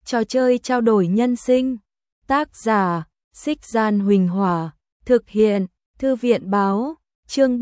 Trò chơi trao đổi nhân sinh. Tác giả: Xích Gian Huỳnh Hỏa. Thực hiện: Thư viện báo. Chương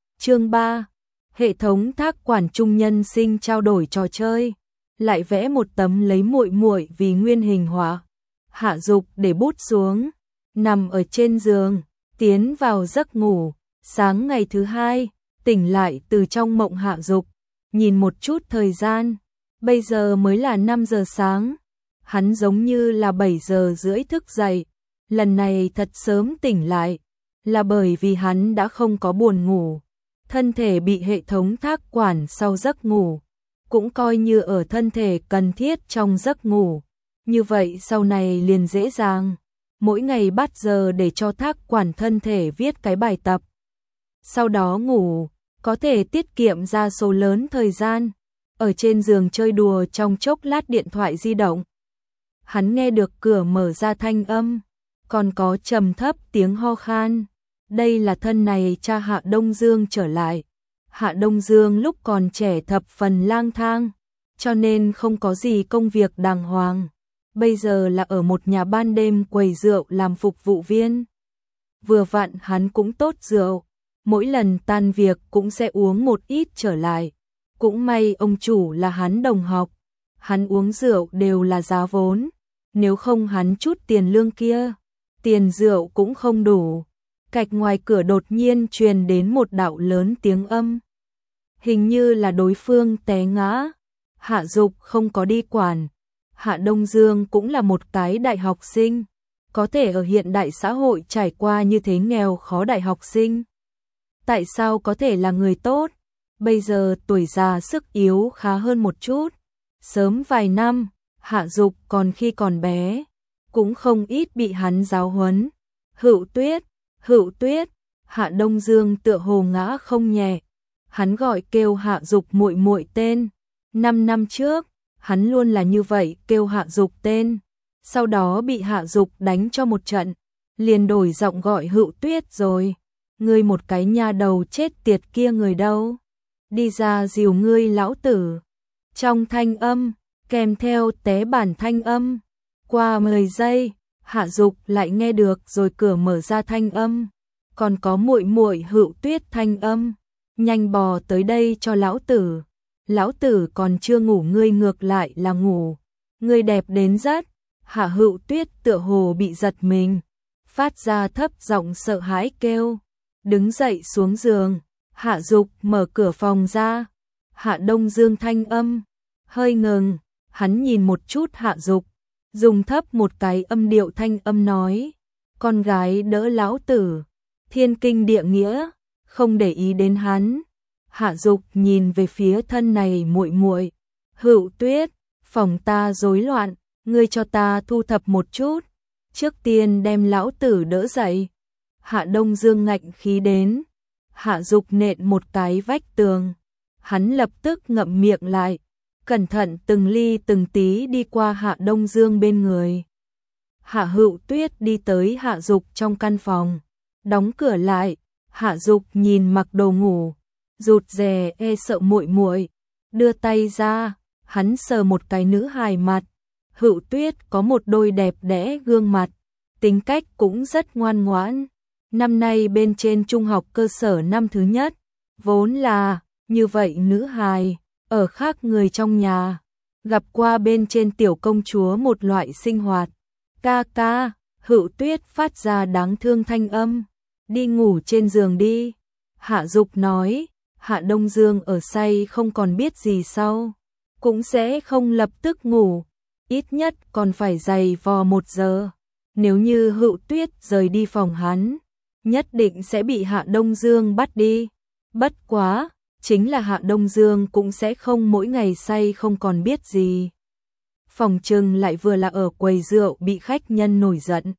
3. Hệ thống thác quản chung nhân sinh trao đổi trò chơi. Lại vẽ một tấm lấy muội muội vì nguyên hình họa. Hạ Dục để bút xuống, nằm ở trên giường, tiến vào giấc ngủ. Sáng ngày thứ hai, tỉnh lại từ trong mộng Hạ Dục, nhìn một chút thời gian, bây giờ mới là 5 giờ sáng. Hắn giống như là 7 giờ rưỡi thức dậy, lần này thật sớm tỉnh lại, là bởi vì hắn đã không có buồn ngủ. Thân thể bị hệ thống thác quản sau giấc ngủ, cũng coi như ở thân thể cần thiết trong giấc ngủ. Như vậy sau này liền dễ dàng, mỗi ngày bắt giờ để cho thác quản thân thể viết cái bài tập. Sau đó ngủ, có thể tiết kiệm ra số lớn thời gian, ở trên giường chơi đùa trong chốc lát điện thoại di động. Hắn nghe được cửa mở ra thanh âm, còn có trầm thấp tiếng ho khan. Đây là thân này cha Hạ Đông Dương trở lại. Hạ Đông Dương lúc còn trẻ thập phần lang thang, cho nên không có gì công việc đàng hoàng. Bây giờ là ở một nhà ban đêm quầy rượu làm phục vụ viên. Vừa vặn hắn cũng tốt rượu, mỗi lần tan việc cũng sẽ uống một ít trở lại. Cũng may ông chủ là hắn đồng học, hắn uống rượu đều là giá vốn, nếu không hắn chút tiền lương kia, tiền rượu cũng không đủ. Cạch ngoài cửa đột nhiên truyền đến một đạo lớn tiếng âm. Hình như là đối phương té ngã. Hạ Dục không có đi quản. Hạ Đông Dương cũng là một cái đại học sinh, có thể ở hiện đại xã hội trải qua như thế nghèo khó đại học sinh. Tại sao có thể là người tốt? Bây giờ tuổi già sức yếu khá hơn một chút. Sớm vài năm, Hạ Dục còn khi còn bé, cũng không ít bị hắn giáo huấn. Hữu Tuyết, Hạ Đông Dương tựa hồ ngã không nhẹ. Hắn gọi kêu Hạ Dục muội muội tên. 5 năm trước, hắn luôn là như vậy kêu Hạ Dục tên. Sau đó bị Hạ Dục đánh cho một trận, liền đổi giọng gọi Hữu Tuyết rồi. Ngươi một cái nha đầu chết tiệt kia người đâu? Đi ra dìu ngươi lão tử. Trong thanh âm, kèm theo té bản thanh âm. Qua 10 giây, Hạ Dục lại nghe được rồi cửa mở ra thanh âm. Còn có muội muội Hữu Tuyết thanh âm. Nhanh bò tới đây cho lão tử. Lão tử còn chưa ngủ, ngươi ngược lại là ngủ. Ngươi đẹp đến rất. Hạ Hữu Tuyết tựa hồ bị giật mình, phát ra thấp giọng sợ hãi kêu. Đứng dậy xuống giường, Hạ Dục mở cửa phòng ra. Hạ Đông Dương thanh âm hơi ngừng, hắn nhìn một chút Hạ Dục, dùng thấp một cái âm điệu thanh âm nói: con gái đỡ lão tử. Thiên kinh địa nghĩa, không để ý đến hắn. Hạ Dục nhìn về phía thân này muội muội. Hữu Tuyết, phòng ta rối loạn, ngươi cho ta thu thập một chút, trước tiên đem lão tử đỡ dậy. Hạ Đông Dương ngạnh khí đến. Hạ Dục nện một cái vách tường, hắn lập tức ngậm miệng lại, cẩn thận từng ly từng tí đi qua Hạ Đông Dương bên người. Hạ Hữu Tuyết đi tới Hạ Dục trong căn phòng, đóng cửa lại. Hạ Dục nhìn mặc đồ ngủ, rụt rè sợ muội muội, đưa tay ra, hắn sờ một cái nữ hài mặt. Hữu Tuyết có một đôi đẹp đẽ gương mặt, tính cách cũng rất ngoan ngoãn. Năm nay bên trên trung học cơ sở năm thứ nhất, vốn là như vậy nữ hài, ở khác người trong nhà, gặp qua bên trên tiểu công chúa một loại sinh hoạt. Ca ca, Hữu Tuyết phát ra đáng thương thanh âm. Đi ngủ trên giường đi. Hạ Dục nói. Hạ Đông Dương ở say không còn biết gì sau, cũng sẽ không lập tức ngủ, ít nhất còn phải giày vò 1 giờ. Nếu như Hữu Tuyết rời đi phòng hắn, nhất định sẽ bị Hạ Đông Dương bắt đi. Bất quá, chính là Hạ Đông Dương cũng sẽ không mỗi ngày say không còn biết gì. Phòng trừng lại vừa là ở quầy rượu bị khách nhân nổi giận.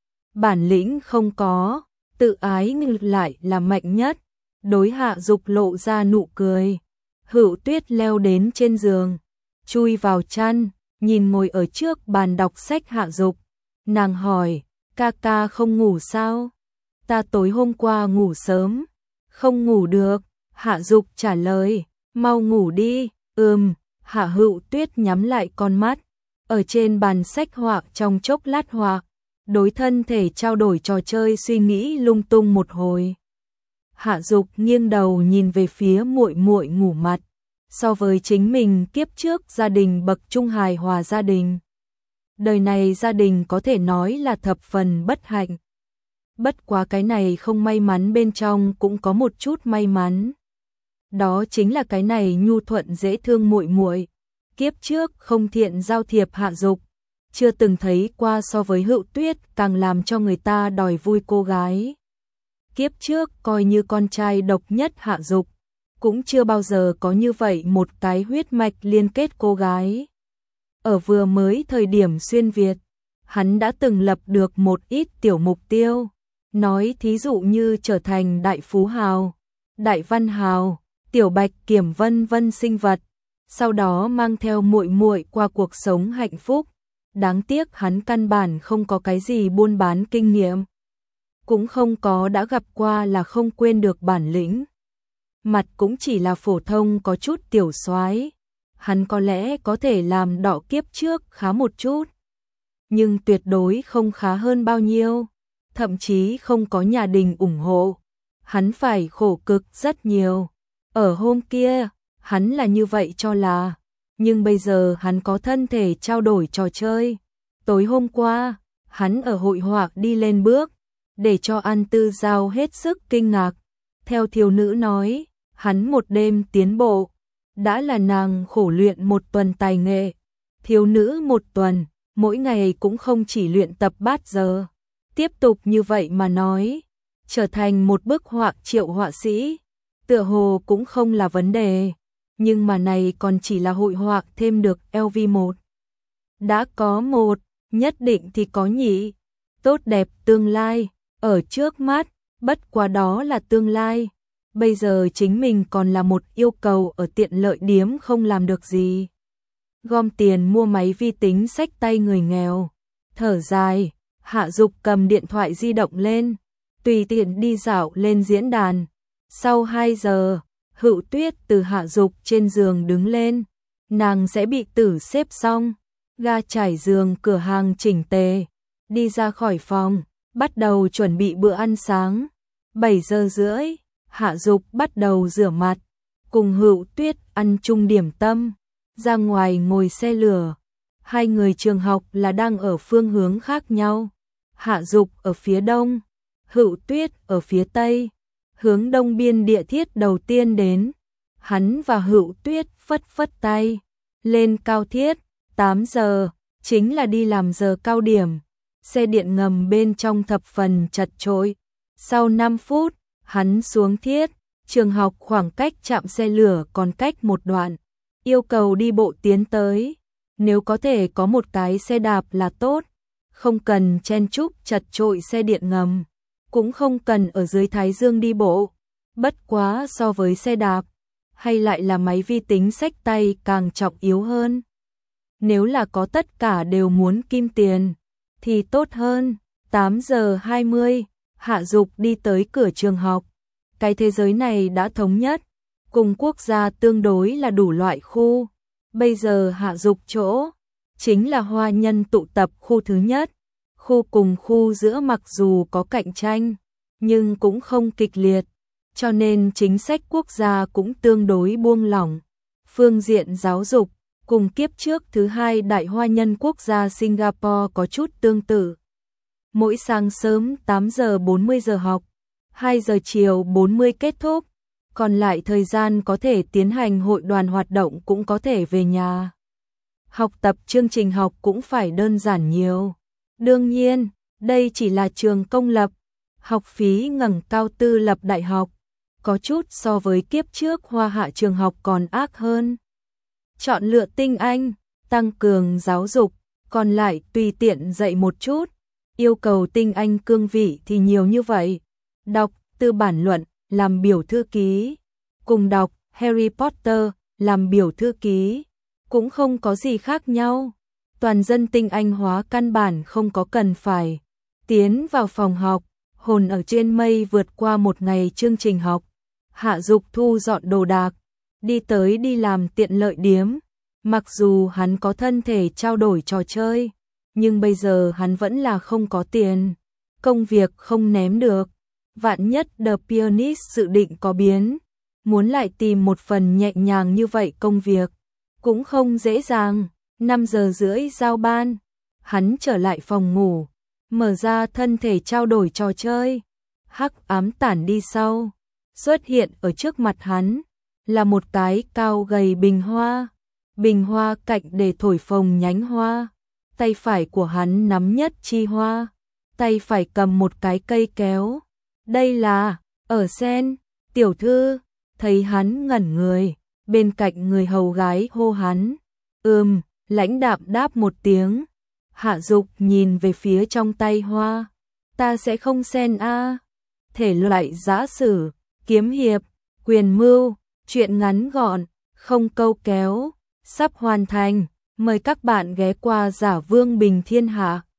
Bản lĩnh không có, tự ái ngược lại là mạnh nhất. Đối Hạ Dục lộ ra nụ cười. Hữu Tuyết leo đến trên giường, chui vào chăn, nhìn ngồi ở trước bàn đọc sách Hạ Dục. Nàng hỏi, ca ca không ngủ sao? Ta tối hôm qua ngủ sớm, không ngủ được. Hạ Dục trả lời, mau ngủ đi. Hạ Hữu Tuyết nhắm lại con mắt, ở trên bàn sách họa trong chốc lát họa, đối thân thể trao đổi trò chơi suy nghĩ lung tung một hồi. Hạ Dục nghiêng đầu nhìn về phía muội muội ngủ mặt, so với chính mình kiếp trước gia đình bậc trung hài hòa gia đình. Đời này gia đình có thể nói là thập phần bất hạnh. Bất quá cái này không may mắn bên trong cũng có một chút may mắn. Đó chính là cái này nhu thuận dễ thương muội muội. Kiếp trước không thiện giao thiệp Hạ Dục, chưa từng thấy qua so với Hựu Tuyết càng làm cho người ta đòi vui cô gái. Kiếp trước coi như con trai độc nhất Hạ Dục, cũng chưa bao giờ có như vậy một cái huyết mạch liên kết cô gái. Ở vừa mới thời điểm xuyên Việt, hắn đã từng lập được một ít tiểu mục tiêu, nói thí dụ như trở thành đại phú hào, đại văn hào, tiểu bạch kiểm vân vân sinh vật, sau đó mang theo muội muội qua cuộc sống hạnh phúc. Đáng tiếc hắn căn bản không có cái gì buôn bán kinh nghiệm, cũng không có đã gặp qua là không quên được bản lĩnh. Mặt cũng chỉ là phổ thông có chút tiểu soái, hắn có lẽ có thể làm đọ kiếp trước khá một chút, nhưng tuyệt đối không khá hơn bao nhiêu, thậm chí không có nhà đình ủng hộ, hắn phải khổ cực rất nhiều. Ở hôm kia, hắn là như vậy cho là, nhưng bây giờ hắn có thân thể trao đổi trò chơi. Tối hôm qua, hắn ở hội họa đi lên bước, để cho An Tư Giao hết sức kinh ngạc. Theo thiếu nữ nói, hắn một đêm tiến bộ, đã là nàng khổ luyện một tuần tài nghệ. Thiếu nữ một tuần, mỗi ngày cũng không chỉ luyện tập 3 giờ. Tiếp tục như vậy mà nói, trở thành một bức họa triệu họa sĩ, tựa hồ cũng không là vấn đề. Nhưng mà này còn chỉ là hội họa thêm được LV1. Đã có một, nhất định thì có nhị. Tốt đẹp tương lai, ở trước mắt, bất quá đó là tương lai. Bây giờ chính mình còn là một yêu cầu ở tiện lợi điếm không làm được gì. Gom tiền mua máy vi tính xách tay người nghèo. Thở dài, Hạ Dục cầm điện thoại di động lên, tùy tiện đi dạo lên diễn đàn. Sau 2 giờ, Hựu Tuyết từ Hạ Dục trên giường đứng lên, nàng sẽ bị tử xếp xong, ga trải giường cửa hàng chỉnh tề, đi ra khỏi phòng, bắt đầu chuẩn bị bữa ăn sáng. 7 giờ rưỡi, Hạ Dục bắt đầu rửa mặt, cùng Hựu Tuyết ăn chung điểm tâm, ra ngoài ngồi xe lửa. Hai người trường học là đang ở phương hướng khác nhau. Hạ Dục ở phía đông, Hựu Tuyết ở phía tây. Hướng đông biên địa thiết đầu tiên đến, hắn và Hựu Tuyết phất phất tay, lên cao thiết. 8 giờ, chính là đi làm giờ cao điểm, xe điện ngầm bên trong thập phần chật chội. Sau 5 phút, hắn xuống thiết, trường học khoảng cách trạm xe lửa còn cách một đoạn, yêu cầu đi bộ tiến tới. Nếu có thể có một cái xe đạp là tốt, không cần chen chúc chật chội xe điện ngầm, cũng không cần ở dưới Thái Dương đi bộ. Bất quá so với xe đạp, hay lại là máy vi tính xách tay càng trọng yếu hơn. Nếu là có tất cả đều muốn kim tiền, thì tốt hơn. 8 giờ 20, Hạ Dục đi tới cửa trường học. Cái thế giới này đã thống nhất, cùng quốc gia tương đối là đủ loại khu. Bây giờ Hạ Dục chỗ, chính là hoa nhân tụ tập khu thứ nhất. Khu cùng khu giữa mặc dù có cạnh tranh, nhưng cũng không kịch liệt, cho nên chính sách quốc gia cũng tương đối buông lỏng. Phương diện giáo dục, cùng kiếp trước thứ hai đại hoa nhân quốc gia Singapore có chút tương tự. Mỗi sáng sớm 8 giờ 40 giờ học, 2 giờ chiều 40 kết thúc, còn lại thời gian có thể tiến hành hội đoàn hoạt động cũng có thể về nhà. Học tập chương trình học cũng phải đơn giản nhiều. Đương nhiên, đây chỉ là trường công lập, học phí ngẩng cao tư lập đại học, có chút so với kiếp trước Hoa Hạ trường học còn ác hơn. Chọn lựa tinh anh, tăng cường giáo dục, còn lại tùy tiện dạy một chút. Yêu cầu tinh anh cương vị thì nhiều như vậy. Đọc tư bản luận, làm biểu thư ký, cùng đọc Harry Potter, làm biểu thư ký, cũng không có gì khác nhau. Toàn dân tinh anh hóa căn bản không có cần phải tiến vào phòng học, hồn ở trên mây vượt qua một ngày chương trình học. Hạ Dục thu dọn đồ đạc, đi tới đi làm tiện lợi điếm, Mặc dù hắn có thân thể trao đổi trò chơi, nhưng bây giờ hắn vẫn là không có tiền, công việc không ném được. Vạn nhất The Pianist dự định có biến, muốn lại tìm một phần nhẹ nhàng như vậy công việc, cũng không dễ dàng. 5 giờ rưỡi giao ban, hắn trở lại phòng ngủ, mở ra thân thể trao đổi trò chơi, hắc ám tản đi sau, xuất hiện ở trước mặt hắn, là một cái cao gầy bình hoa cạnh để thổi phồng nhánh hoa, tay phải của hắn nắm nhất chi hoa, tay phải cầm một cái cây kéo. Đây là, ở sen, tiểu thư, thấy hắn ngẩn người, bên cạnh người hầu gái hô hắn, lãnh đạm đáp một tiếng, Hạ Dục nhìn về phía trong tay hoa, ta sẽ không sen a. Thể loại giã sử, kiếm hiệp, quyền mưu, truyện ngắn gọn, không câu kéo, sắp hoàn thành, mời các bạn ghé qua Giả Vương Bình Thiên Hạ.